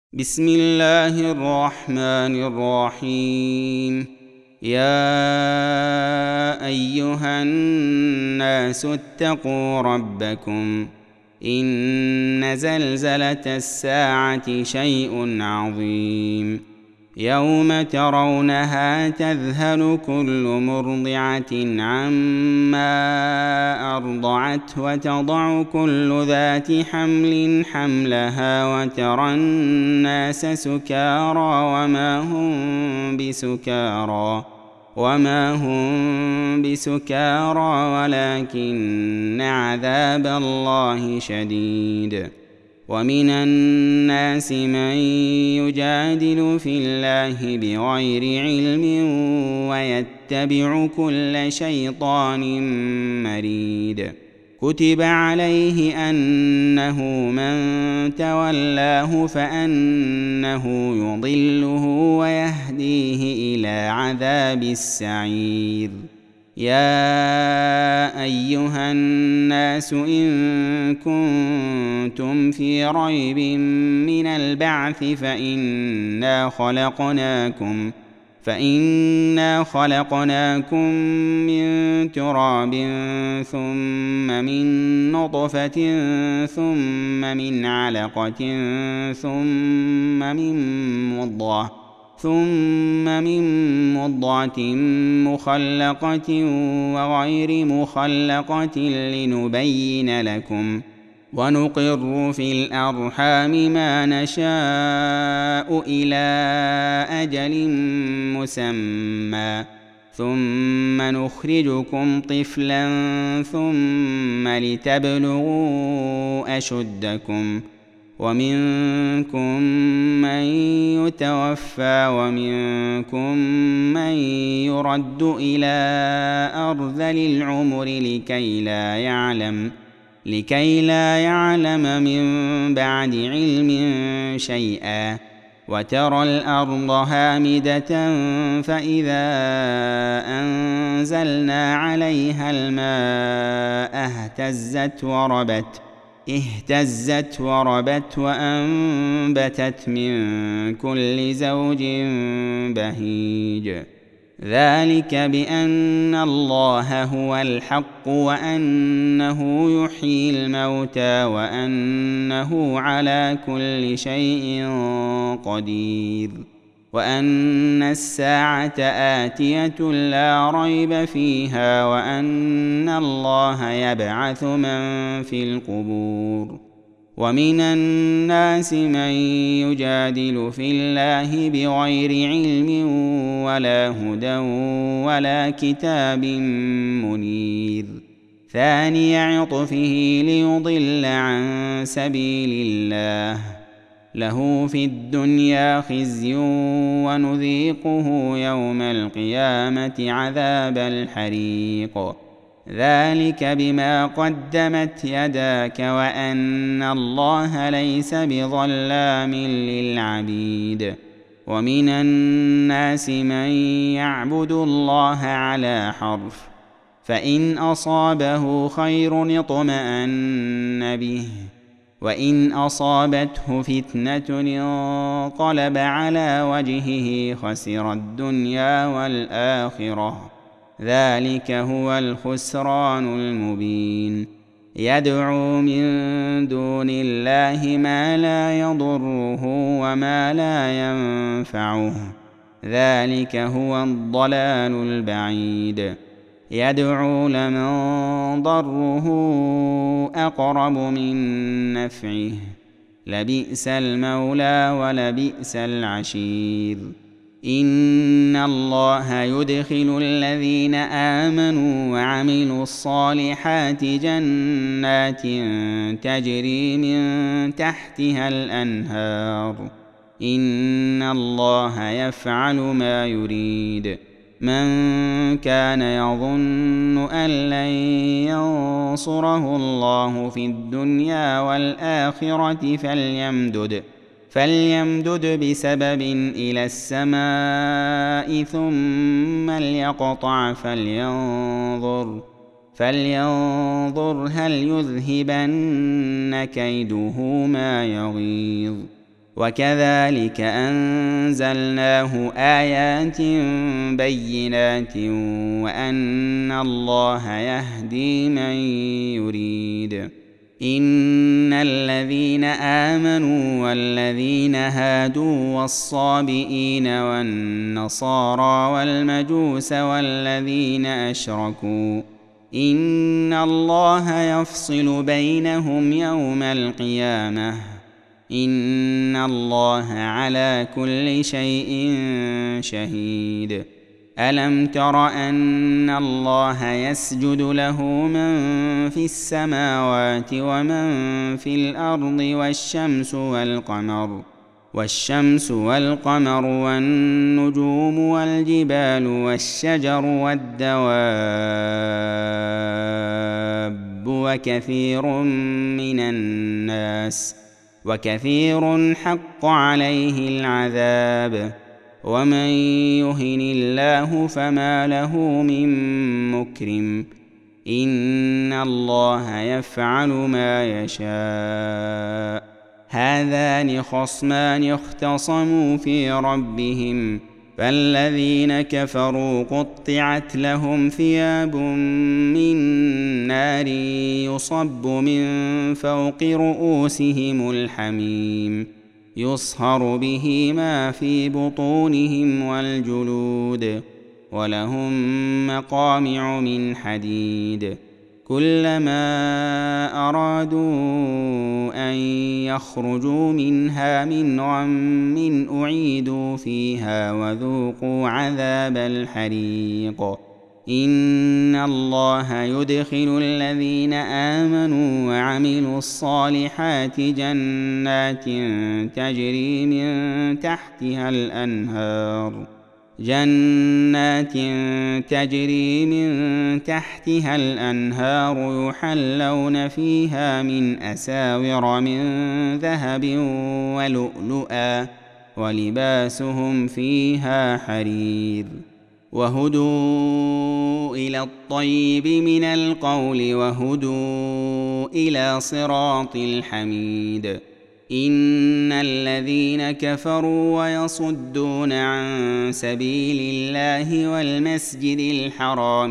بسم الله الرحمن الرحيم. يا أيها الناس اتقوا ربكم إن زلزلة الساعة شيء عظيم يوم ترونها تذهل كل مرضعة عما أرضعت وتضع كل ذات حمل حملها وترى الناس سكارى وما هم بسكارى ولكن عذاب الله شديد. ومن الناس من يجادل في الله بغير علم ويتبع كل شيطان مريد. كتب عليه أنه من تولاه فأنه يضله ويهديه إلى عذاب السعير. يا أيها الناس إن كنتم في ريب من البعث فإنا خلقناكم من تراب ثم من نطفة ثم من علقة ثم من مضغة مخلقة وغير مخلقة لنبين لكم ونقر في الأرحام ما نشاء إلى أجل مسمى ثم نخرجكم طفلا ثم لتبلغوا أشدكم ومنكم من يتوفى ومنكم من يرد إلى أرذل العمر لكي لا يعلم من بعد علم شيئا. وترى الأرض هامدة فإذا أنزلنا عليها الماء اهتزت وربت وأنبتت من كل زوج بهيج. ذلك بأن الله هو الحق وأنه يحيي الموتى وأنه على كل شيء قدير وأن الساعة آتية لا ريب فيها وأن الله يبعث من في القبور. ومن الناس من يجادل في الله بغير علم ولا هدى ولا كتاب منير. ثاني عطفه ليضل عن سبيل الله له في الدنيا خزي ونذيقه يوم القيامة عذاب الحريق. ذلك بما قدمت يداك وأن الله ليس بظلام للعبيد. ومن الناس من يعبد الله على حرف فإن أصابه خير اطمأن به وإن أصابته فتنة انقلب على وجهه خسر الدنيا والآخرة. ذلك هو الخسران المبين. يدعو من دون الله ما لا يضره وما لا ينفعه. ذلك هو الضلال البعيد. يدعو لمن ضره أقرب من نفعه. لبئس المولى ولبئس العشير. إن الله يدخل الذين آمنوا وعملوا الصالحات جنات تجري من تحتها الأنهار. إن الله يفعل ما يريد. من كان يظن أن لن ينصره الله في الدنيا والآخرة فليمدد بسبب إلى السماء ثم ليقطع فلينظر هل يذهبن كيده ما يغيظ. وكذلك أنزلناه آيات بينات وأن الله يهدي من يريد. إن الذين آمنوا والذين هادوا والصابئين والنصارى والمجوس والذين أشركوا إن الله يفصل بينهم يوم القيامة إن الله على كل شيء شهيد. ألم تر أن الله يسجد له من في السماوات ومن في الأرض والشمس والقمر والنجوم والجبال والشجر والدواب وكثير حق عليه العذاب ومن يهن الله فما له من مكرم إن الله يفعل ما يشاء. هذان خصمان اختصموا في ربهم فالذين كفروا قطعت لهم ثياب من نار يصب من فوق رؤوسهم الحميم يصهر به ما في بطونهم والجلود ولهم مقامع من حديد كلما أرادوا أن يخرجوا منها من غم أعيدوا فيها وذوقوا عذاب الحريق. إن الله يدخل الذين آمنوا وعملوا الصالحات جنات تجري من تحتها الأنهار يحلون فيها من أساور من ذهب ولؤلؤا ولباسهم فيها حرير وهدوا إلى الطيب من القول وهدوا إلى صراط الحميد. إن الذين كفروا ويصدون عن سبيل الله والمسجد الحرام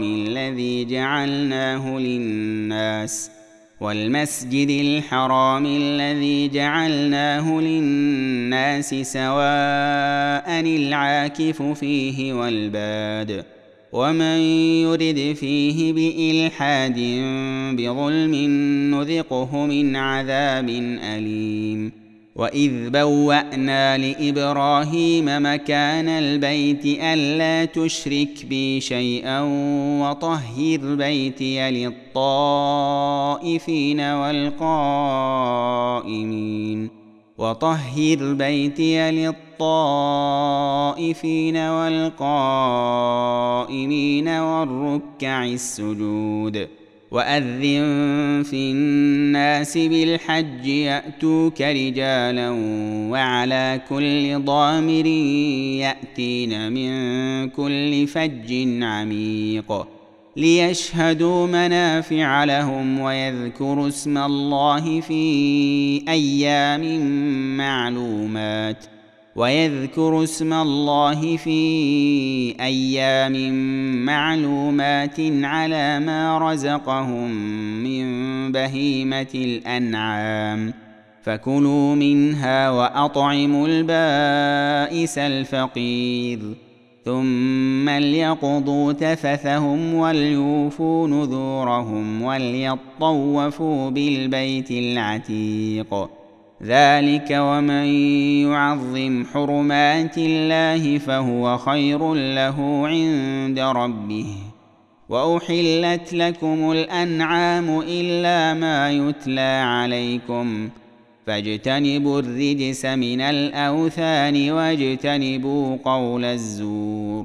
الذي جعلناه للناس سواء العاكف فيه والباد ومن يرد فيه بإلحاد بظلم نذقه من عذاب أليم. وإذ بوأنا لإبراهيم مكان البيت ألا تشرك بي شيئا وطهر بيتي للطائفين والقائمين والركع السجود. وأذن في الناس بالحج يأتوك رجالا وعلى كل ضامر يأتين من كل فج عميق ليشهدوا منافع لهم ويذكروا اسم الله في أيام معلومات على ما رزقهم من بهيمة الأنعام فكلوا منها وأطعموا البائس الفقير ثم ليقضوا تفثهم وليوفوا نذورهم وليطوفوا بالبيت العتيق. ذلك ومن يعظم حرمات الله فهو خير له عند ربه. وأحلت لكم الأنعام إلا ما يتلى عليكم فاجتنبوا الرجس من الأوثان واجتنبوا قول الزور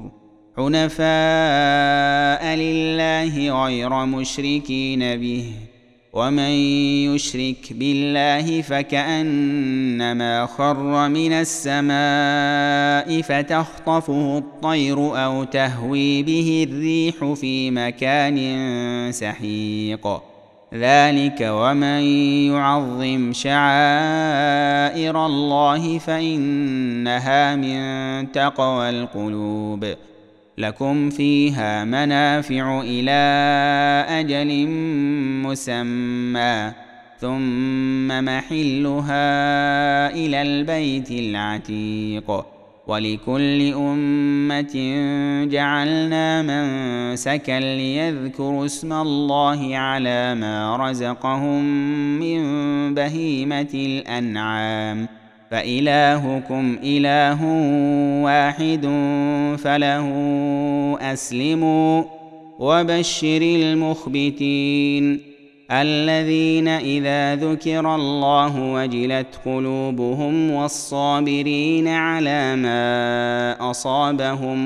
حنفاء لله غير مشركين به ومن يشرك بالله فكأنما خر من السماء فتخطفه الطير أو تهوي به الريح في مكان سحيق. ذلك ومن يعظم شعائر الله فإنها من تقوى القلوب. لكم فيها منافع إلى أجل مسمى ثم محلها إلى البيت العتيق. ولكل أمة جعلنا منسكا ليذكروا اسم الله على ما رزقهم من بهيمة الأنعام فإلهكم إله واحد فله أسلموا. وبشر المخبتين الذين إذا ذكر الله وجلت قلوبهم والصابرين على ما أصابهم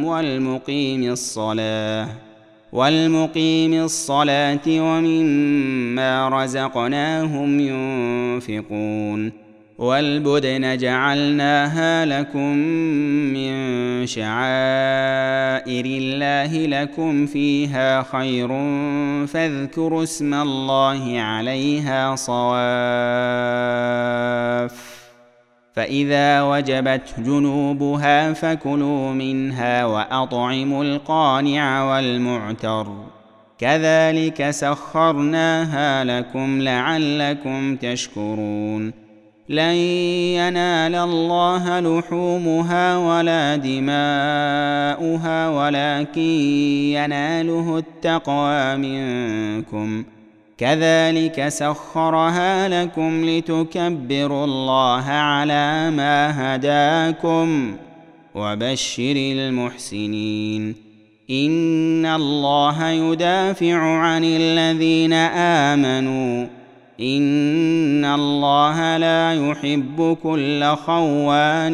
والمقيم الصلاة ومما رزقناهم ينفقون. والبدن جعلناها لكم من شعائر الله لكم فيها خير فاذكروا اسم الله عليها صواف. فإذا وجبت جنوبها فكلوا منها وأطعموا القانع والمعتر كذلك سخرناها لكم لعلكم تشكرون. لن ينال الله لحومها ولا دماؤها ولكن يناله التقوى منكم كذلك سخرها لكم لتكبروا الله على ما هداكم. وبشر المحسنين إن الله يدافع عن الذين آمنوا إن الله لا يحب كل خوان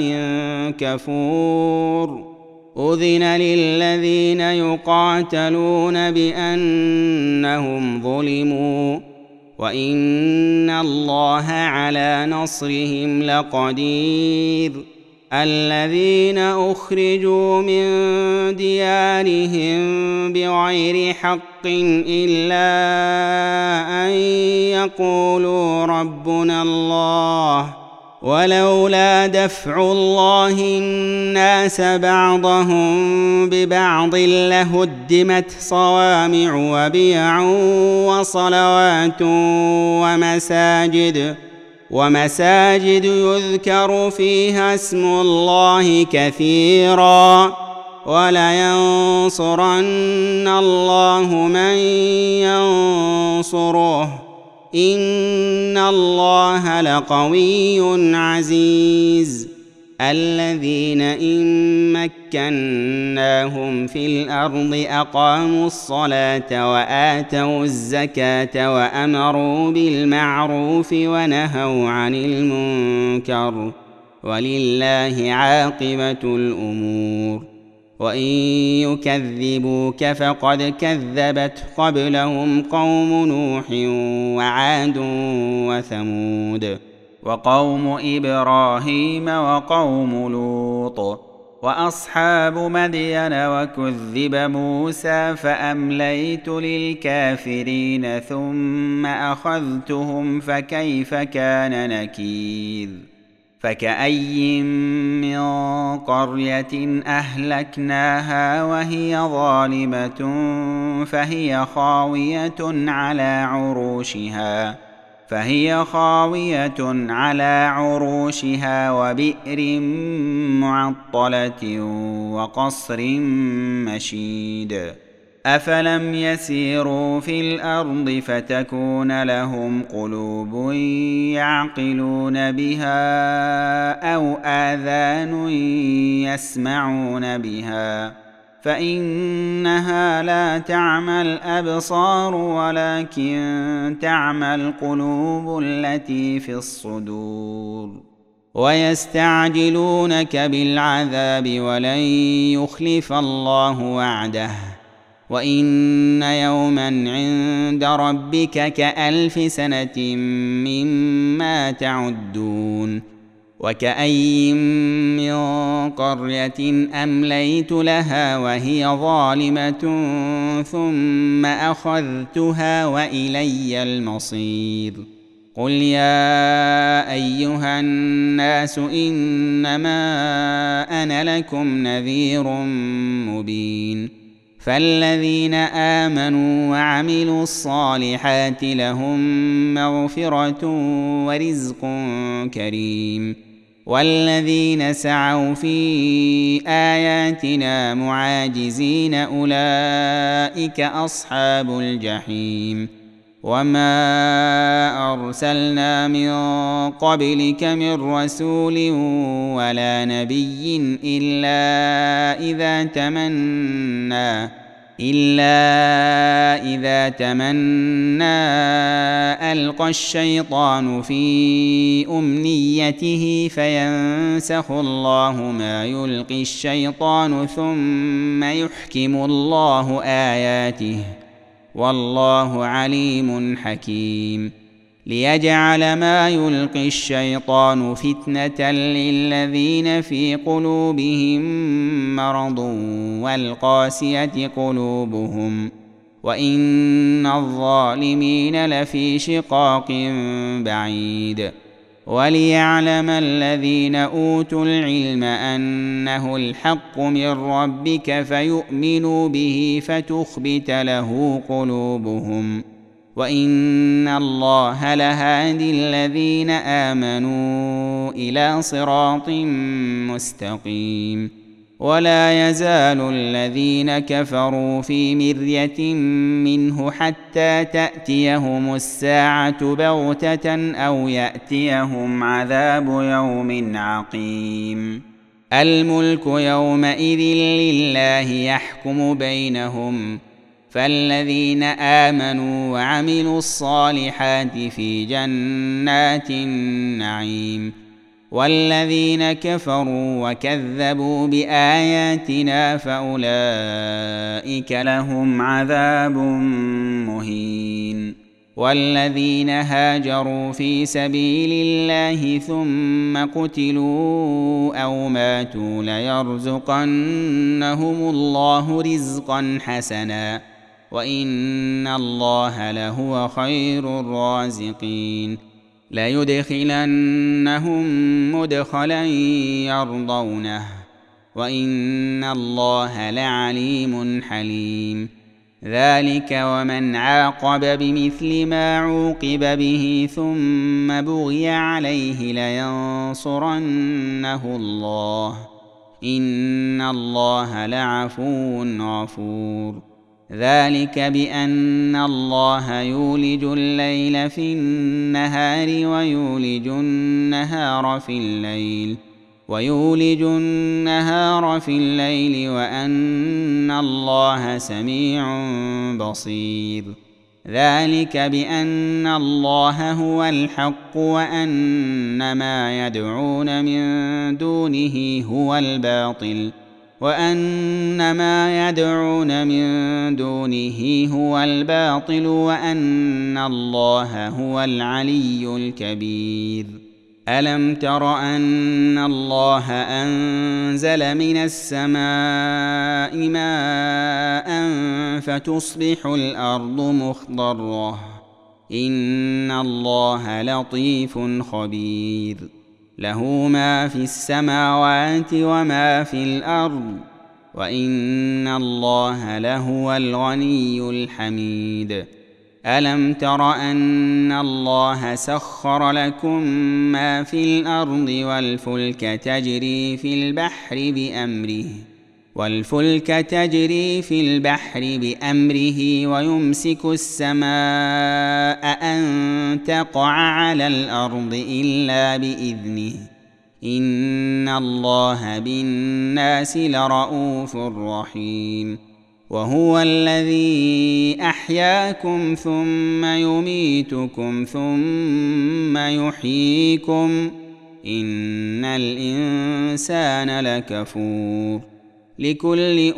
كفور. أذن للذين يقاتلون بأنهم ظلموا وإن الله على نصرهم لقدير. الذين أخرجوا من ديارهم بغير حق إلا أن يقولوا ربنا الله ولولا دفع الله الناس بعضهم ببعض لهدمت صوامع وبيع وصلوات ومساجد يذكر فيها اسم الله كثيرا ولينصرن الله من ينصره إن الله لقوي عزيز. الذين إن مكناهم في الأرض أقاموا الصلاة وآتوا الزكاة وأمروا بالمعروف ونهوا عن المنكر ولله عاقبة الأمور. وإن يكذبوك فقد كذبت قبلهم قوم نوح وعاد وثمود وقوم إبراهيم وقوم لوط وأصحاب مدين وكذب موسى فأمليت للكافرين ثم أخذتهم فكيف كان نكير. فكأي من قرية أهلكناها وهي ظالمة فهي خاوية على عروشها وبئر معطلة وقصر مشيد. أفلم يسيروا في الأرض فتكون لهم قلوب يعقلون بها أو آذان يسمعون بها فإنها لا تعمى الأبصار ولكن تعمى القلوب التي في الصدور. ويستعجلونك بالعذاب ولن يخلف الله وعده وإن يوما عند ربك كألف سنة مما تعدون. وكأين من قرية أمليت لها وهي ظالمة ثم أخذتها وإلي المصير. قل يا أيها الناس إنما أنا لكم نذير مبين. فالذين آمنوا وعملوا الصالحات لهم مغفرة ورزق كريم، والذين سعوا في آياتنا معاجزين أولئك أصحاب الجحيم. وما أرسلنا من قبلك من رسول ولا نبي إلا إذا تمنى ألقى الشيطان في أمنيته فينسخ الله ما يلقي الشيطان ثم يحكم الله آياته، والله عليم حكيم. ليجعل ما يلقي الشيطان فتنة للذين في قلوبهم مرض والقاسية قلوبهم، وإن الظالمين لفي شقاق بعيد. وليعلم الذين أوتوا العلم أنه الحق من ربك فيؤمنوا به فتخبت له قلوبهم، وإن الله لهادي الذين آمنوا إلى صراط مستقيم. ولا يزال الذين كفروا في مرية منه حتى تأتيهم الساعة بغتة أو يأتيهم عذاب يوم عقيم. الملك يومئذ لله يحكم بينهم، فالذين آمنوا وعملوا الصالحات في جنات النعيم، والذين كفروا وكذبوا بآياتنا فأولئك لهم عذاب مهين. والذين هاجروا في سبيل الله ثم قتلوا أو ماتوا ليرزقنهم الله رزقا حسنا، وإن الله لهو خير الرازقين. ليدخلنهم مدخلا يرضونه، وإن الله لعليم حليم. ذلك ومن عاقب بمثل ما عوقب به ثم بغي عليه لينصرنه الله، إن الله لعفو غفور. ذلك بأن الله يولج الليل في النهار ويولج النهار في الليل وأن الله سميع بصير. ذلك بأن الله هو الحق وأن ما يدعون من دونه هو الباطل وأن الله هو العلي الكبير. ألم تر أن الله أنزل من السماء ماء فتصبح الأرض مخضرة؟ إن الله لطيف خبير. له ما في السماوات وما في الأرض، وإن الله لهو الغني الحميد. ألم تر أن الله سخر لكم ما في الأرض والفلك تجري في البحر بأمره ويمسك السماء أن تقع على الأرض إلا بإذنه، إن الله بالناس لرءوف رحيم. وهو الذي أحياكم ثم يميتكم ثم يحييكم، إن الإنسان لكفور. لكل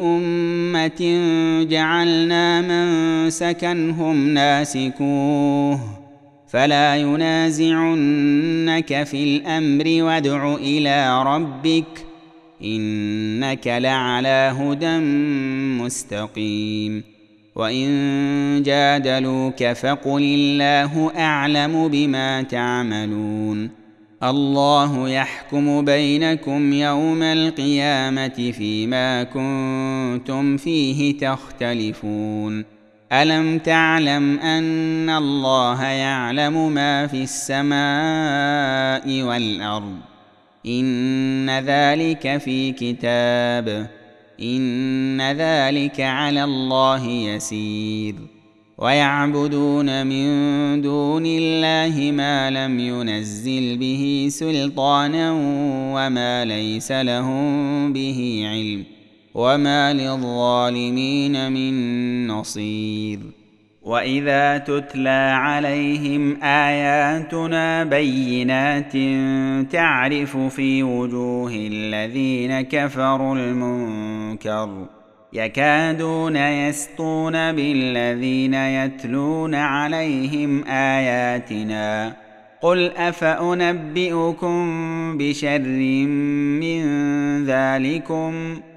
أمة جعلنا منسكا هم ناسكوه، فلا ينازعنك في الامر وادع الى ربك انك لعلى هدى مستقيم. وان جادلوك فقل الله اعلم بما تعملون الله يحكم بينكم يوم القيامه فيما كنتم فيه تختلفون. الم تعلم ان الله يعلم ما في السماء والارض ان ذلك في كتاب ان ذلك على الله يسير. ويعبدون من دون الله ما لم ينزل به سلطانا وما ليس لهم به علم وما للظالمين من نصير. واذا تتلى عليهم اياتنا بينات تعرف في وجوه الذين كفروا المنكر يكادون يسطون بالذين يتلون عليهم اياتنا قل افانبئكم بشر من ذلكم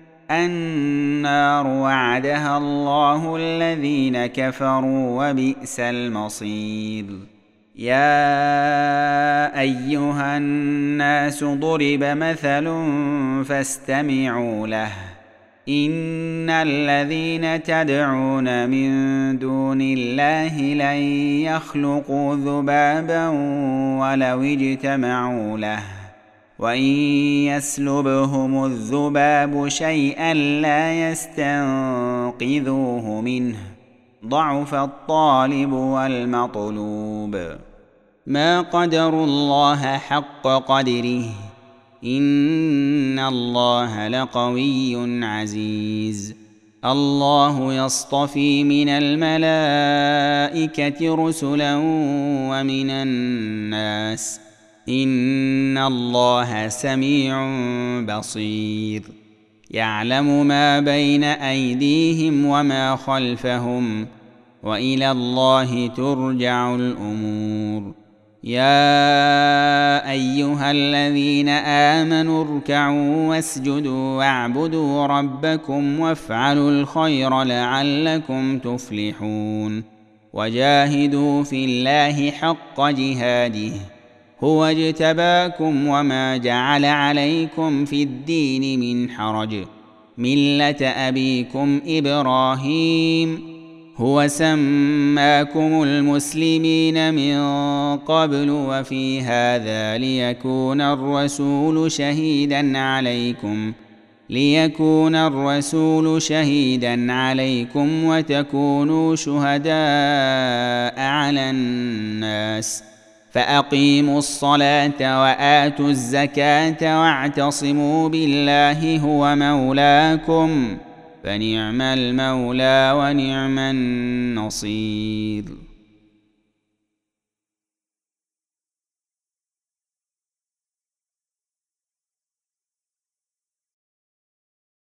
النار وعدها الله الذين كفروا وبئس المصير. يا ايها الناس ضرب مثل فاستمعوا له ان الذين تدعون من دون الله لن يخلقوا ذبابا ولو اجتمعوا له وان يسلبهم الذباب شيئا لا يستنقذوه منه ضعف الطالب والمطلوب. ما قدروا الله حق قدره ان الله لقوي عزيز. الله يصطفي من الملائكه رسلا ومن الناس ان الله سميع بصير. يعلم ما بين ايديهم وما خلفهم والى الله ترجع الامور. يا ايها الذين امنوا اركعوا واسجدوا واعبدوا ربكم وافعلوا الخير لعلكم تفلحون. وجاهدوا في الله حق جهاده هو اجتباكم وما جعل عليكم في الدين من حرج مله ابيكم ابراهيم هو سماكم المسلمين من قبل وفي هذا ليكون الرسول شهيدا عليكم وتكونوا شهداء على الناس فاقيموا الصلاه واتوا الزكاه واعتصموا بالله هو مولاكم فنعم المولى ونعم النصير.